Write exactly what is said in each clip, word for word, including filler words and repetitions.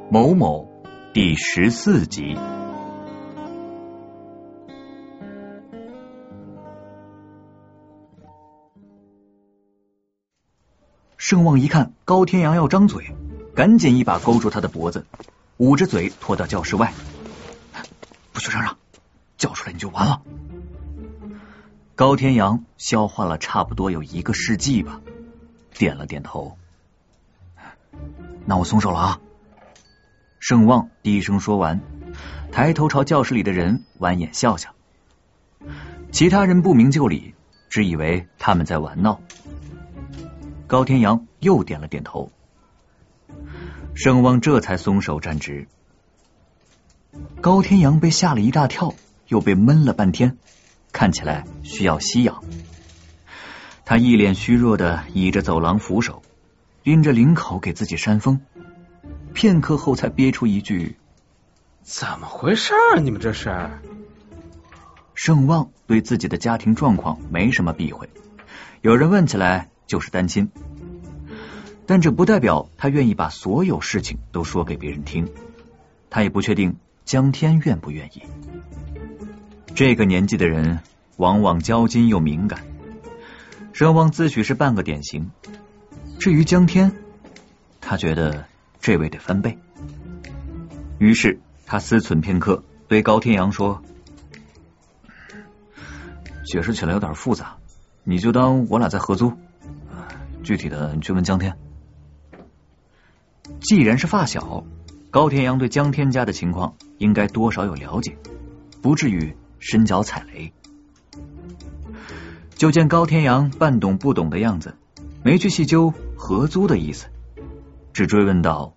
某某第十四集。盛旺一看高天阳要张嘴，赶紧一把勾住他的脖子，捂着嘴拖到教室外。不许嚷嚷，叫出来你就完了。高天阳消化了差不多有一个世纪吧，点了点头。那我松手了啊。盛旺低声说完，抬头朝教室里的人弯眼笑笑。其他人不明就里，只以为他们在玩闹。高天阳又点了点头，盛旺这才松手站直。高天阳被吓了一大跳，又被闷了半天，看起来需要吸氧。他一脸虚弱的倚着走廊扶手，拎着领口给自己扇风，片刻后才憋出一句： 怎么回事啊，你们这是？ 盛旺对自己的家庭状况没什么避讳，有人问起来就是单亲，但这不代表他愿意把所有事情都说给别人听，他也不确定江天愿不愿意。这个年纪的人往往骄矜又敏感，盛旺自诩是半个典型。至于江天，他觉得这位得翻倍。于是他思忖片刻，对高天阳说：解释起来有点复杂，你就当我俩在合租，具体的你去问江天。既然是发小，高天阳对江天家的情况应该多少有了解，不至于伸脚踩雷。就见高天阳半懂不懂的样子，没去细究合租的意思，只追问道：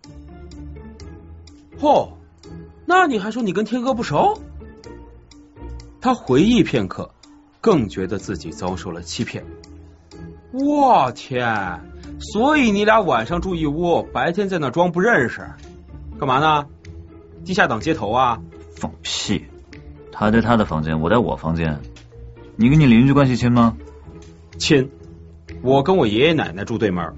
哦，那你还说你跟天哥不熟？他回忆片刻，更觉得自己遭受了欺骗。我天，所以你俩晚上住一屋，白天在那装不认识，干嘛呢？地下党接头啊？ 放屁，他在他的房间，我在我房间。你跟你邻居关系亲吗？ 亲，我跟我爷爷奶奶住对门。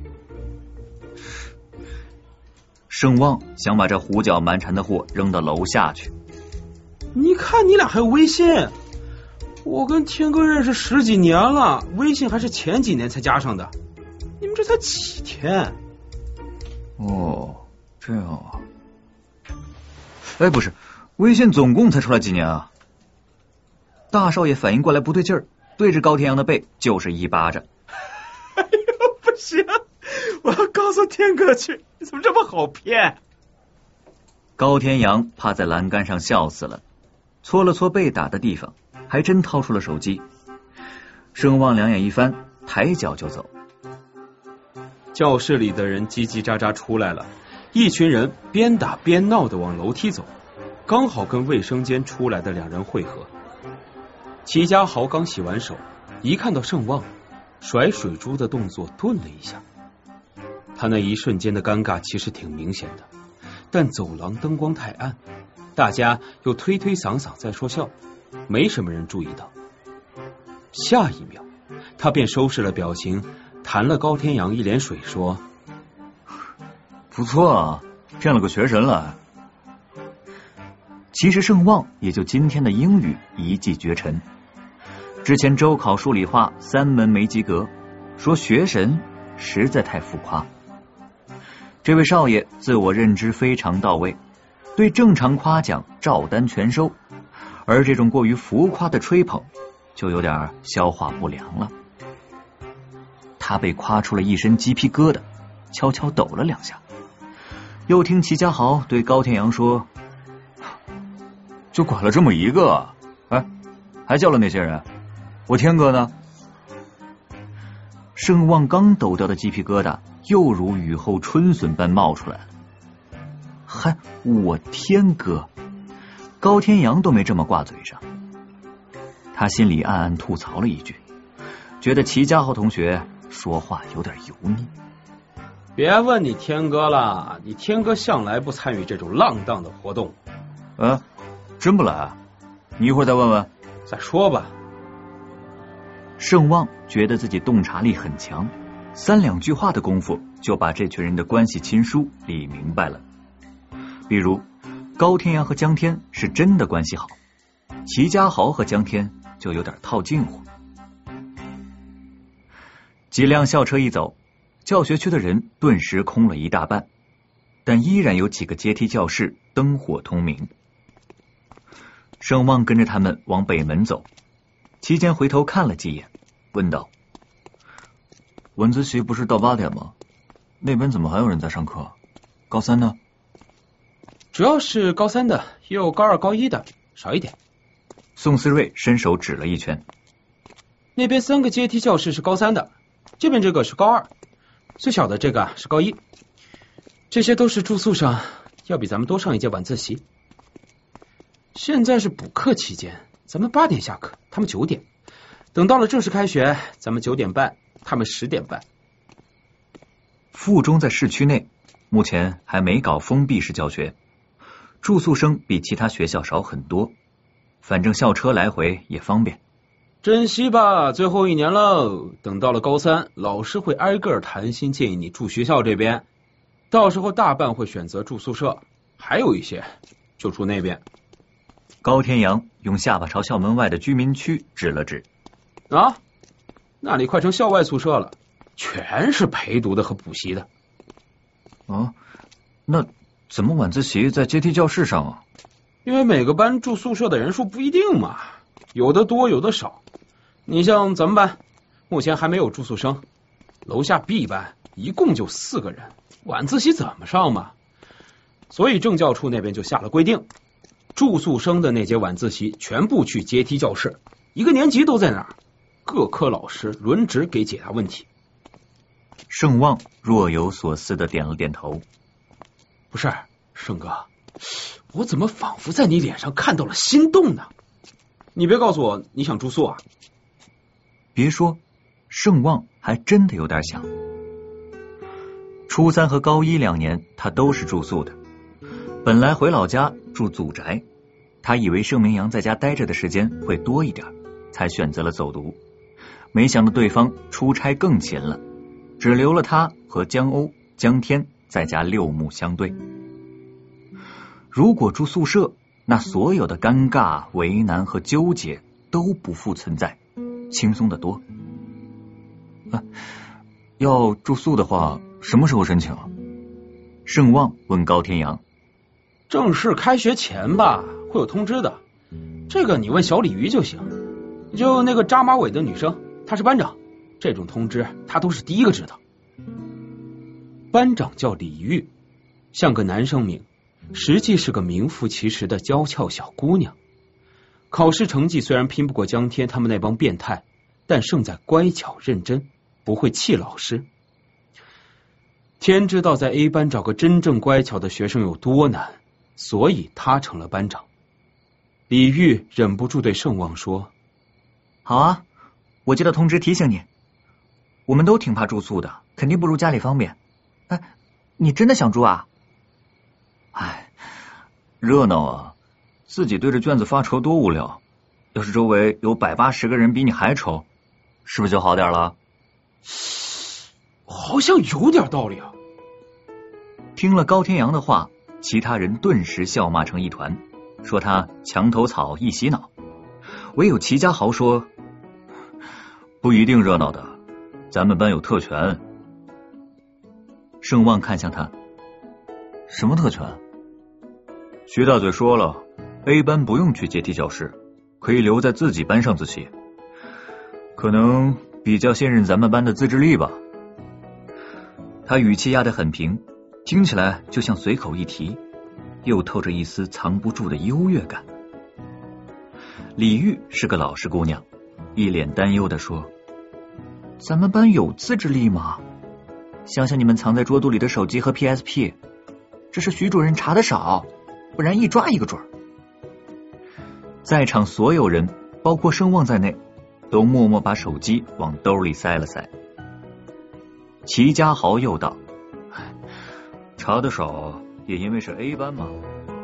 盛旺想把这胡搅蛮缠的货扔到楼下去。 你看你俩还有微信，我跟天哥认识十几年了，微信还是前几年才加上的，你们这才几天？ 哦，这样啊。哎，不是，微信总共才出来几年啊？大少爷反应过来不对劲儿，对着高天阳的背就是一巴掌。 哎呦，不行，我要告诉天哥去，你怎么这么好骗？ 高天阳趴在栏杆上笑死了，搓了搓被打的地方，还真掏出了手机。盛旺两眼一翻，抬脚就走。 教室里的人叽叽喳喳出来了，一群人边打边闹的往楼梯走，刚好跟卫生间出来的两人汇合。齐家豪刚洗完手，一看到盛旺，甩水珠的动作顿了一下。他那一瞬间的尴尬其实挺明显的，但走廊灯光太暗，大家又推推搡搡在说笑，没什么人注意到。下一秒他便收拾了表情，弹了高天阳一脸水说： 不错啊，骗了个学神了。其实盛旺也就今天的英语一骑绝尘，之前周考数理化三门没及格，说学神实在太浮夸。这位少爷自我认知非常到位，对正常夸奖照单全收，而这种过于浮夸的吹捧就有点消化不良了。他被夸出了一身鸡皮疙瘩，悄悄抖了两下。又听齐家豪对高天阳说：就管了这么一个，哎，还叫了那些人，我天哥呢？盛旺刚抖掉的鸡皮疙瘩又如雨后春笋般冒出来了。嗨，我天哥，高天阳都没这么挂嘴上。他心里暗暗吐槽了一句，觉得齐家豪同学说话有点油腻。 别问你天哥了，你天哥向来不参与这种浪荡的活动。 啊，真不来啊？你一会儿再问问。 再说吧。 盛旺觉得自己洞察力很强，三两句话的功夫就把这群人的关系亲疏理明白了。 比如高天阳和江天是真的关系好，齐家豪和江天就有点套近乎。几辆校车一走，教学区的人顿时空了一大半，但依然有几个阶梯教室灯火通明。盛旺跟着他们往北门走，期间回头看了几眼，问道： 晚自习不是到八点吗？那边怎么还有人在上课？高三呢？ 主要是高三的，也有高二高一的，少一点。 宋思睿伸手指了一圈， 那边三个阶梯教室是高三的，这边这个是高二，最小的这个是高一，这些都是住宿生，要比咱们多上一节晚自习。现在是补课期间，咱们八点下课，他们九点，等到了正式开学，咱们九点半，他们十点半。 附中在市区内，目前还没搞封闭式教学，住宿生比其他学校少很多，反正校车来回也方便。 珍惜吧，最后一年了，等到了高三，老师会挨个谈心建议你住学校这边，到时候大半会选择住宿舍，还有一些就住那边。 高天阳用下巴朝校门外的居民区指了指， 啊，那里快成校外宿舍了，全是陪读的和补习的。 啊，那怎么晚自习在阶梯教室上啊？ 因为每个班住宿舍的人数不一定嘛，有的多有的少。你像咱们班目前还没有住宿生，楼下 B 班一共就四个人，晚自习怎么上嘛？所以政教处那边就下了规定，住宿生的那节晚自习全部去阶梯教室，一个年级都在那儿，各科老师轮值给解答问题。 盛旺若有所思的点了点头。 不是，盛哥，我怎么仿佛在你脸上看到了心动呢？你别告诉我你想住宿啊？ 别说，盛旺还真的有点想。初三和高一两年他都是住宿的，本来回老家住祖宅，他以为盛明阳在家待着的时间会多一点，才选择了走读，没想到对方出差更勤了，只留了他和江欧、江天在家六目相对。如果住宿舍，那所有的尴尬、为难和纠结都不复存在，轻松得多。 啊，要住宿的话，什么时候申请啊？ 盛旺问高天阳。 正式开学前吧，会有通知的。这个你问小鲤鱼就行，就那个扎马尾的女生，她是班长，这种通知她都是第一个知道。班长叫李玉，像个男生名，实际是个名副其实的娇俏小姑娘。考试成绩虽然拼不过江天他们那帮变态，但胜在乖巧认真，不会气老师。天知道在 A 班找个真正乖巧的学生有多难，所以他成了班长。李玉忍不住对盛旺说： 好啊，我接到通知提醒你，我们都挺怕住宿的，肯定不如家里方便。哎，你真的想住啊？ 哎，热闹啊，自己对着卷子发愁多无聊，要是周围有百八十个人比你还愁，是不是就好点了？ 好像有点道理啊。 听了高天阳的话，其他人顿时笑骂成一团，说他墙头草一洗脑。唯有齐家豪说： 不一定热闹的，咱们班有特权。 盛旺看向他， 什么特权？ 徐大嘴说了 ，A 班不用去阶梯教室，可以留在自己班上自习，可能比较信任咱们班的自制力吧。他语气压得很平，听起来就像随口一提，又透着一丝藏不住的优越感。李玉是个老实姑娘，一脸担忧地说：咱们班有自制力吗？想想你们藏在桌肚里的手机和 P S P， 这是徐主任查的少，不然一抓一个准儿。在场所有人，包括盛旺在内，都默默把手机往兜里塞了塞。齐家豪又道：查的少也因为是 A 班嘛。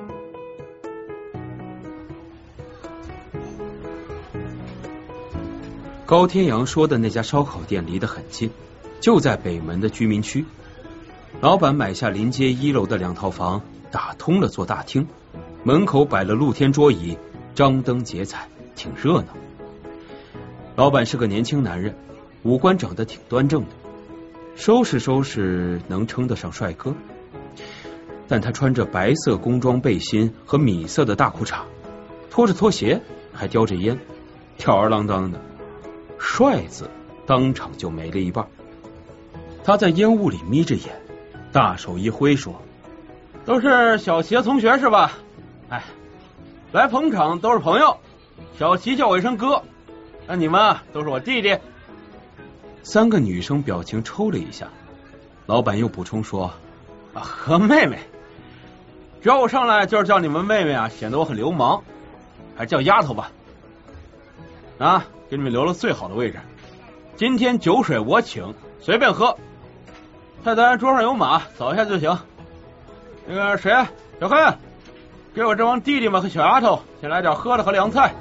高天阳说的那家烧烤店离得很近，就在北门的居民区。老板买下临街一楼的两套房， 打通了座大厅，门口摆了露天桌椅，张灯结彩，挺热闹。老板是个年轻男人，五官长得挺端正的，收拾收拾能称得上帅哥。但他穿着白色工装背心和米色的大裤衩，拖着拖鞋，还叼着烟，吊儿郎当的，帅字当场就没了一半。他在烟雾里眯着眼，大手一挥说：“都是小齐的同学是吧？哎，来捧场都是朋友，小齐叫我一声哥，那你们都是我弟弟。”三个女生表情抽了一下，老板又补充说：“啊，和妹妹。只要我上来就是叫你们妹妹啊，显得我很流氓，还是叫丫头吧。啊，给你们留了最好的位置，今天酒水我请，随便喝。菜单桌上有码，扫一下就行。那个谁，小黑，给我这帮弟弟们和小丫头先来点喝的和凉菜。”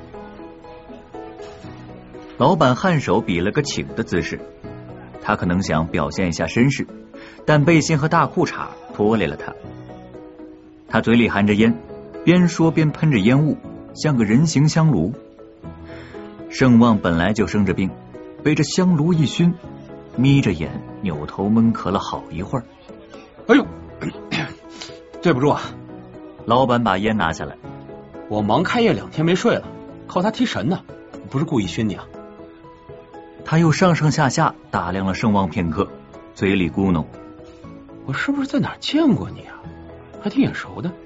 老板颔首比了个请的姿势，他可能想表现一下绅士，但背心和大裤衩拖累了他。他嘴里含着烟，边说边喷着烟雾，像个人形香炉。盛旺本来就生着病，被这香炉一熏，眯着眼扭头闷咳了好一会儿。 哎呦，对不住啊！ 老板把烟拿下来， 我忙开业两天没睡了，靠他提神呢，不是故意熏你啊。 他又上上下下打量了盛旺片刻，嘴里咕哝：“ 我是不是在哪儿见过你啊？还挺眼熟的。”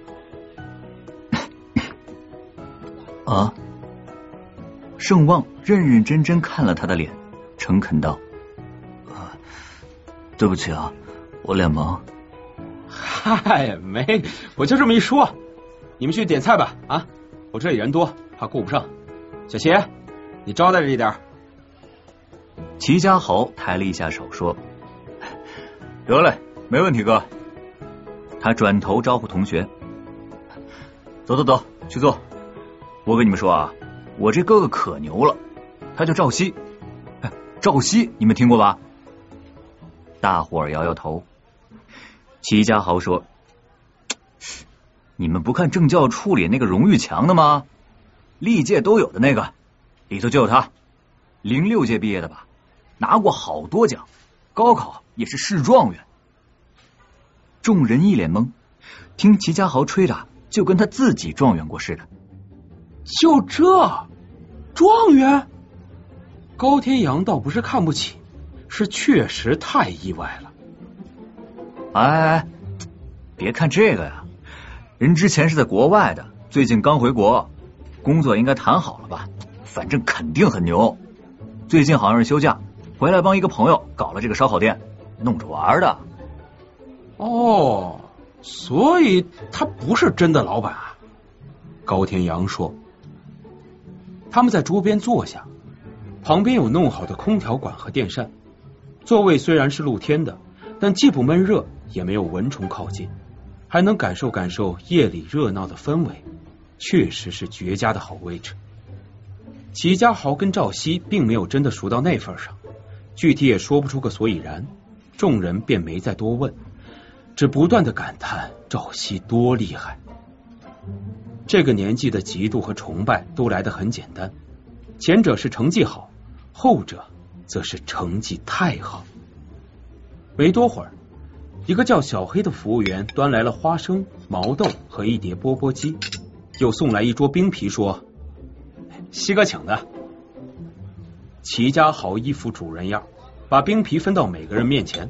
啊！盛旺认认真真看了他的脸，诚恳道：“啊，对不起啊，我脸盲。” 嗨，没，我就这么一说。你们去点菜吧，啊，我这里人多，怕顾不上。小齐，你招待着一点。 齐家豪抬了一下手说：“得嘞，没问题哥。”他转头招呼同学：“走走走，去坐。我跟你们说啊，我这哥哥可牛了，他叫赵熙。赵熙你们听过吧？”大伙儿摇摇头。齐家豪说：“你们不看政教处里那个荣誉墙的吗？历届都有的那个，里头就有他，零六届毕业的吧，拿过好多奖，高考也是市状元。”众人一脸懵，听齐家豪吹着，就跟他自己状元过似的。 就这状元？高天阳倒不是看不起，是确实太意外了。 哎，别看这个呀，人之前是在国外的，最近刚回国，工作应该谈好了吧，反正肯定很牛。最近好像是休假，回来帮一个朋友搞了这个烧烤店，弄着玩的。 哦，所以他不是真的老板啊。高天阳说。他们在桌边坐下，旁边有弄好的空调管和电扇，座位虽然是露天的，但既不闷热，也没有蚊虫靠近，还能感受感受夜里热闹的氛围，确实是绝佳的好位置。齐家豪跟赵熙并没有真的熟到那份上，具体也说不出个所以然，众人便没再多问，只不断的感叹赵熙多厉害。这个年纪的嫉妒和崇拜都来得很简单，前者是成绩好，后者则是成绩太好。没多会儿，一个叫小黑的服务员端来了花生、毛豆和一碟钵钵鸡，又送来一桌冰啤，说：“西哥请的。”齐家豪一副主人样，把冰啤分到每个人面前。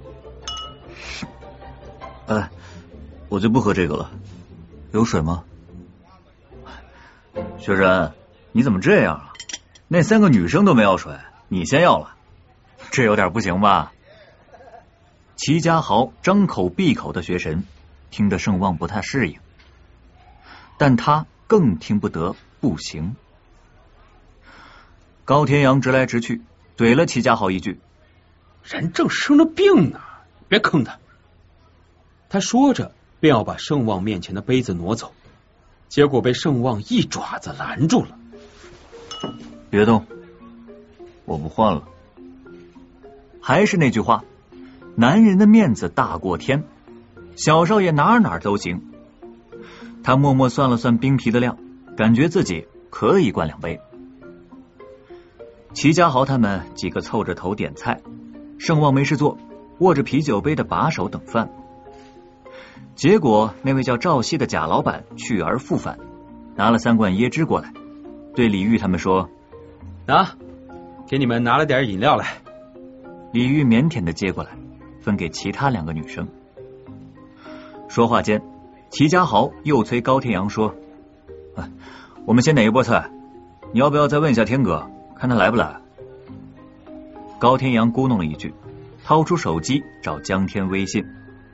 哎，我就不喝这个了，有水吗？学生，你怎么这样啊？那三个女生都没要水，你先要了，这有点不行吧？齐家豪张口闭口的学神，听着盛旺不太适应，但他更听不得不行。高天阳直来直去，怼了齐家豪一句：“ 人正生着病呢，别坑他。”他说着便要把盛旺面前的杯子挪走，结果被盛旺一爪子拦住了。 别动，我不换了。还是那句话，男人的面子大过天，小少爷哪哪都行， 他默默算了算冰啤的量，感觉自己可以灌两杯。齐家豪他们几个凑着头点菜，盛旺没事做，握着啤酒杯的把手等饭。结果那位叫赵熙的贾老板去而复返，拿了三罐椰汁过来，对李玉他们说： 啊，给你们拿了点饮料来。 李玉腼腆的接过来，分给其他两个女生。说话间，齐家豪又催高天阳说：啊，我们先点一波菜，你要不要再问一下天哥，看他来不来？高天阳咕哝了一句，掏出手机找江天微信。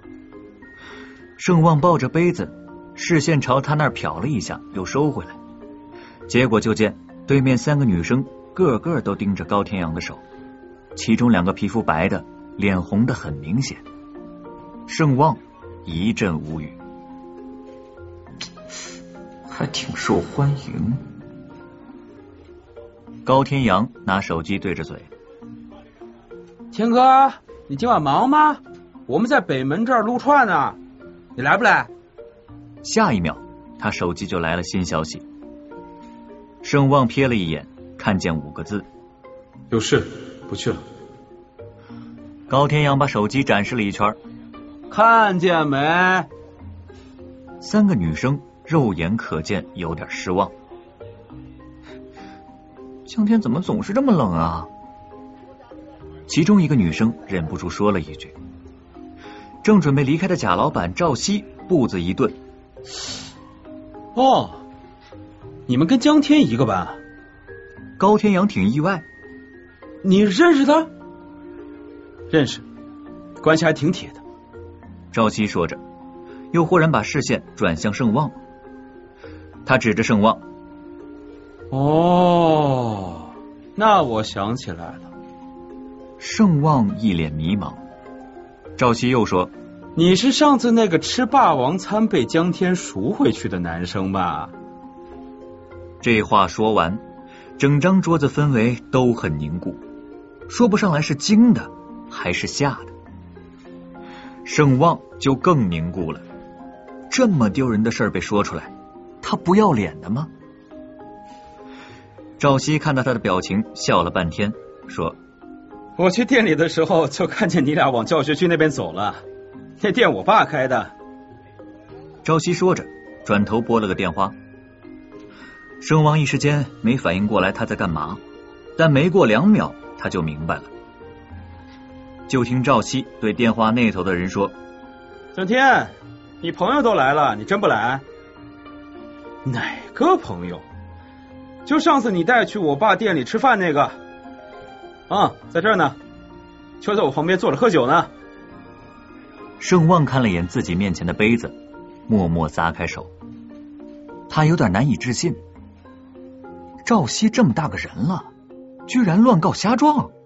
盛旺抱着杯子，视线朝他那儿瞟了一下，又收回来。结果就见对面三个女生个个都盯着高天阳的手，其中两个皮肤白的，脸红的很明显。盛旺一阵无语，还挺受欢迎。高天阳拿手机对着嘴： 天哥，你今晚忙吗？我们在北门这儿撸串呢，你来不来？ 下一秒他手机就来了新消息。盛旺瞥了一眼，看见五个字： 有事，不去了。 高天阳把手机展示了一圈， 看见没？ 三个女生肉眼可见有点失望。江天怎么总是这么冷啊？其中一个女生忍不住说了一句。正准备离开的贾老板赵熙步子一顿： 哦，你们跟江天一个班？ 高天阳挺意外。 你认识他？认识，关系还挺铁的。 赵熙说着，又忽然把视线转向盛旺，他指着盛旺： 哦，那我想起来了。 盛旺一脸迷茫。赵熙又说： 你是上次那个吃霸王餐被江天赎回去的男生吧？ 这话说完，整张桌子氛围都很凝固，说不上来是惊的还是吓的。盛旺就更凝固了，这么丢人的事儿被说出来，他不要脸的吗？赵熙看到他的表情，笑了半天，说： 我去店里的时候就看见你俩往教学区那边走了，那店我爸开的。 赵熙说着，转头拨了个电话。盛旺一时间没反应过来他在干嘛，但没过两秒他就明白了。就听赵熙对电话那头的人说： 整天，你朋友都来了，你真不来？哪个朋友？就上次你带去我爸店里吃饭那个。啊，在这儿呢，就在我旁边坐着喝酒呢。 盛旺看了眼自己面前的杯子，默默撒开手。他有点难以置信，赵熙这么大个人了，居然乱告瞎状。